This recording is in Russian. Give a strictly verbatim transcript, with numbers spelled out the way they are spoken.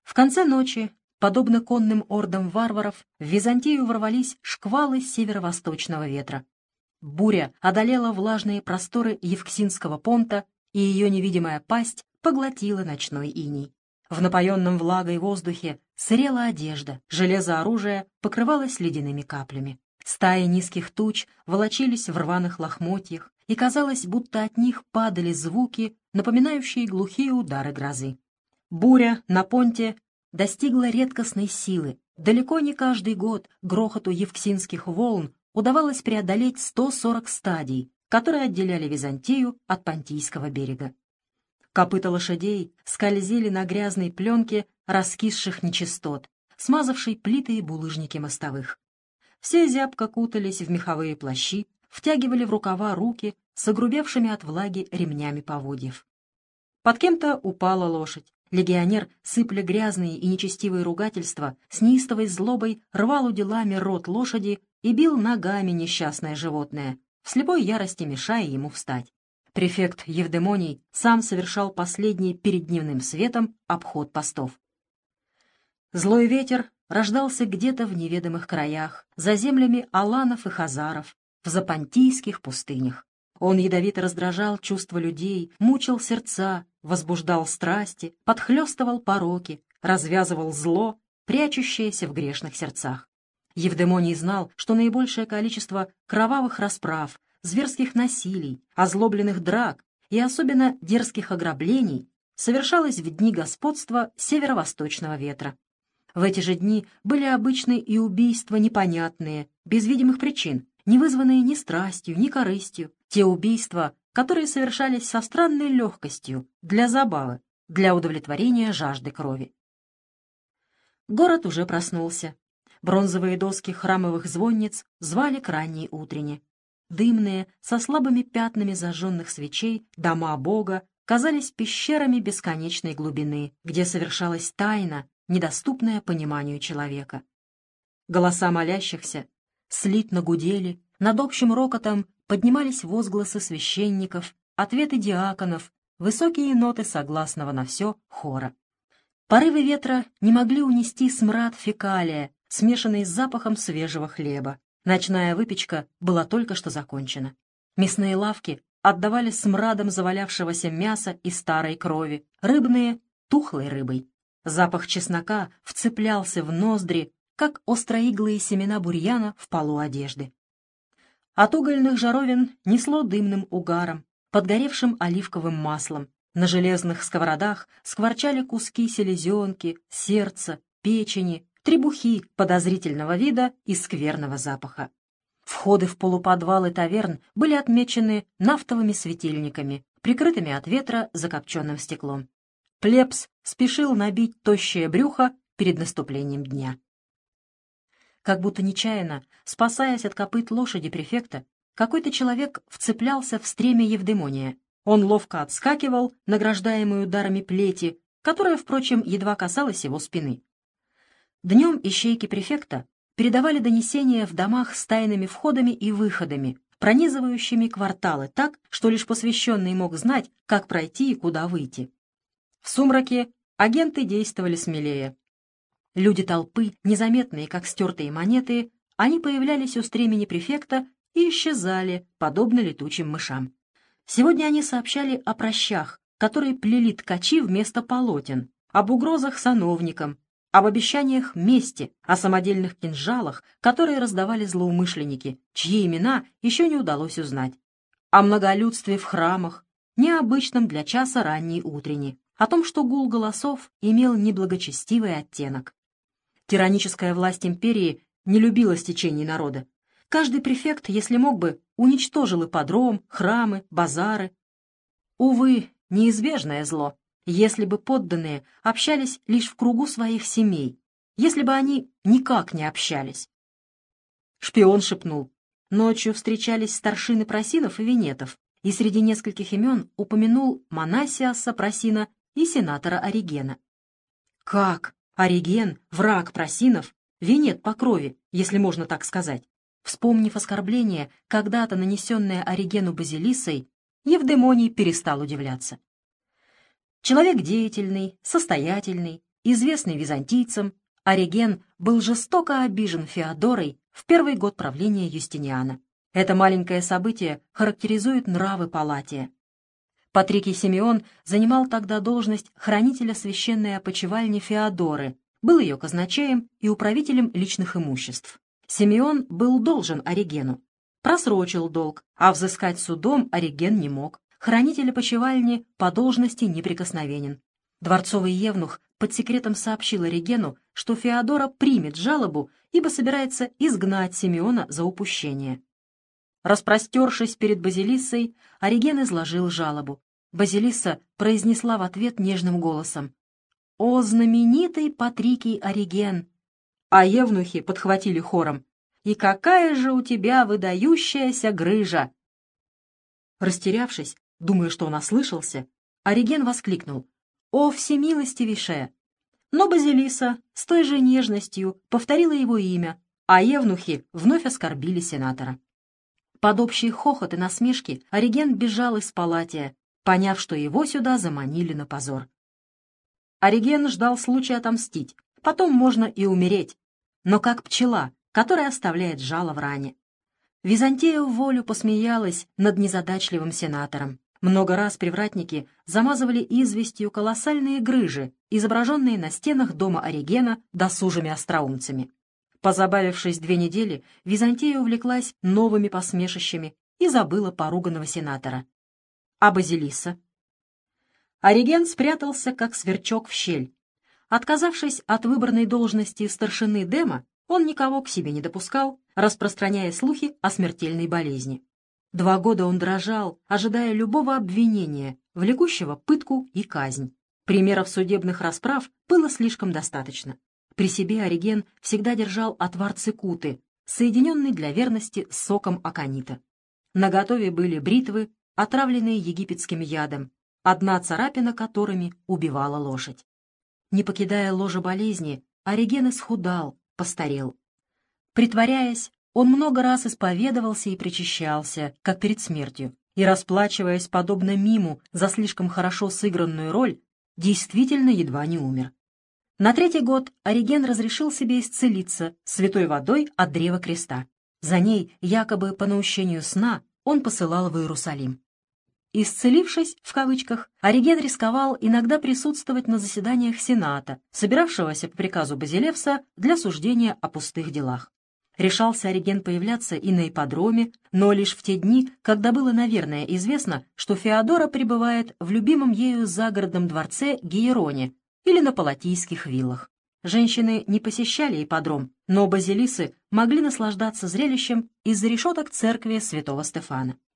В конце ночи, подобно конным ордам варваров, в Византию ворвались шквалы северо-восточного ветра. Буря одолела влажные просторы Евксинского понта, и ее невидимая пасть поглотила ночной иней. В напоенном влагой воздухе сырела одежда, железо оружия покрывалось ледяными каплями. Стаи низких туч волочились в рваных лохмотьях, и казалось, будто от них падали звуки, напоминающие глухие удары грозы. Буря на понте достигла редкостной силы. Далеко не каждый год грохоту евксинских волн удавалось преодолеть сто сорок стадий, которые отделяли Византию от Понтийского берега. Копыта лошадей скользили на грязной пленке раскисших нечистот, смазавшей плиты и булыжники мостовых. Все зябко кутались в меховые плащи, втягивали в рукава руки с огрубевшими от влаги ремнями поводьев. Под кем-то упала лошадь. Легионер, сыпля грязные и нечестивые ругательства, с неистовой злобой рвал уделами рот лошади и бил ногами несчастное животное, в слепой ярости мешая ему встать. Префект Евдемоний сам совершал последний перед дневным светом обход постов. Злой ветер рождался где-то в неведомых краях, за землями аланов и хазаров, в запонтийских пустынях. Он ядовито раздражал чувства людей, мучил сердца, возбуждал страсти, подхлёстывал пороки, развязывал зло, прячущееся в грешных сердцах. Евдемоний знал, что наибольшее количество кровавых расправ, зверских насилий, озлобленных драк и особенно дерзких ограблений совершалось в дни господства северо-восточного ветра. В эти же дни были обычны и убийства непонятные, без видимых причин, не вызванные ни страстью, ни корыстью, те убийства, которые совершались со странной легкостью, для забавы, для удовлетворения жажды крови. Город уже проснулся. Бронзовые доски храмовых звонниц звали к ранней утрене. Дымные, со слабыми пятнами зажженных свечей, дома Бога казались пещерами бесконечной глубины, где совершалась тайна, недоступная пониманию человека. Голоса молящихся слитно гудели, над общим рокотом поднимались возгласы священников, ответы диаконов, высокие ноты согласного на все хора. Порывы ветра не могли унести смрад фекалия, смешанный с запахом свежего хлеба. Ночная выпечка была только что закончена. Мясные лавки отдавали смрадом завалявшегося мяса и старой крови, рыбные — тухлой рыбой. Запах чеснока вцеплялся в ноздри, как остроиглые семена бурьяна в полу одежды. От угольных жаровин несло дымным угаром, подгоревшим оливковым маслом. На железных сковородах скворчали куски селезенки, сердца, печени, требухи подозрительного вида и скверного запаха. Входы в полуподвалы таверн были отмечены нафтовыми светильниками, прикрытыми от ветра закопченным стеклом. Плебс спешил набить тощее брюхо перед наступлением дня. Как будто нечаянно, спасаясь от копыт лошади префекта, какой-то человек вцеплялся в стремя Евдемония. Он ловко отскакивал, награждаемый ударами плети, которая, впрочем, едва касалась его спины. Днем ищейки префекта передавали донесения в домах с тайными входами и выходами, пронизывающими кварталы так, что лишь посвященный мог знать, как пройти и куда выйти. В сумраке агенты действовали смелее. Люди толпы, незаметные, как стертые монеты, они появлялись у стремени префекта и исчезали, подобно летучим мышам. Сегодня они сообщали о прощах, которые плели ткачи вместо полотен, об угрозах сановникам, об обещаниях мести, о самодельных кинжалах, которые раздавали злоумышленники, чьи имена еще не удалось узнать, о многолюдстве в храмах, необычном для часа ранней утренней, о том, что гул голосов имел неблагочестивый оттенок. Тираническая власть империи не любила стечений народа. Каждый префект, если мог бы, уничтожил ипподром, храмы, базары. Увы, неизбежное зло. Если бы подданные общались лишь в кругу своих семей, если бы они никак не общались. Шпион шепнул. Ночью встречались старшины просинов и венетов, и среди нескольких имен упомянул Манасиаса Просина и сенатора Оригена. Как? Ориген, враг просинов, венет по крови, если можно так сказать. Вспомнив оскорбление, когда-то нанесенное Оригену Базилиссой, Евдемоний перестал удивляться. Человек деятельный, состоятельный, известный византийцам, Ориген был жестоко обижен Феодорой в первый год правления Юстиниана. Это маленькое событие характеризует нравы Палатия. Патрикий Симеон занимал тогда должность хранителя священной опочивальни Феодоры, был ее казначеем и управителем личных имуществ. Симеон был должен Оригену, просрочил долг, а взыскать судом Ориген не мог. Хранитель опочивальни по должности неприкосновенен. Дворцовый евнух под секретом сообщил Оригену, что Феодора примет жалобу, ибо собирается изгнать Симеона за упущение. Распростершись перед Базилиссой, Ориген изложил жалобу. Базилисса произнесла в ответ нежным голосом: «О, знаменитый Патрикий Ориген!» А евнухи подхватили хором: «И какая же у тебя выдающаяся грыжа!» Растерявшись, думая, что он ослышался, Ориген воскликнул: «О, всемилостивейшая!» Но Базилисса с той же нежностью повторила его имя, а евнухи вновь оскорбили сенатора. Под общий хохот и насмешки Ориген бежал из Палатия, поняв, что его сюда заманили на позор. Ориген ждал случая отомстить, потом можно и умереть, но как пчела, которая оставляет жало в ране. Византия в волю посмеялась над незадачливым сенатором. Много раз привратники замазывали известью колоссальные грыжи, изображенные на стенах дома Оригена досужими остроумцами. Позабавившись две недели, Византия увлеклась новыми посмешищами и забыла поруганного сенатора. А Базилисса? Ориген спрятался, как сверчок в щель. Отказавшись от выбранной должности старшины Дема, он никого к себе не допускал, распространяя слухи о смертельной болезни. Два года он дрожал, ожидая любого обвинения, влекущего пытку и казнь. Примеров судебных расправ было слишком достаточно. При себе Ориген всегда держал отвар цикуты, соединенный для верности с соком аконита. Наготове были бритвы, отравленные египетским ядом, одна царапина которыми убивала лошадь. Не покидая ложа болезни, Ориген исхудал, постарел. Притворяясь, он много раз исповедовался и причащался, как перед смертью, и, расплачиваясь подобно миму за слишком хорошо сыгранную роль, действительно едва не умер. На третий год Ориген разрешил себе исцелиться святой водой от древа креста. За ней, якобы по наущению сна, он посылал в Иерусалим. «Исцелившись», в кавычках, Ориген рисковал иногда присутствовать на заседаниях Сената, собиравшегося по приказу Базилевса для суждения о пустых делах. Решался Ориген появляться и на ипподроме, но лишь в те дни, когда было, наверное, известно, что Феодора пребывает в любимом ею загородном дворце Гиероне или на палатийских виллах. Женщины не посещали ипподром, но базилисы могли наслаждаться зрелищем из-за решеток церкви святого Стефана.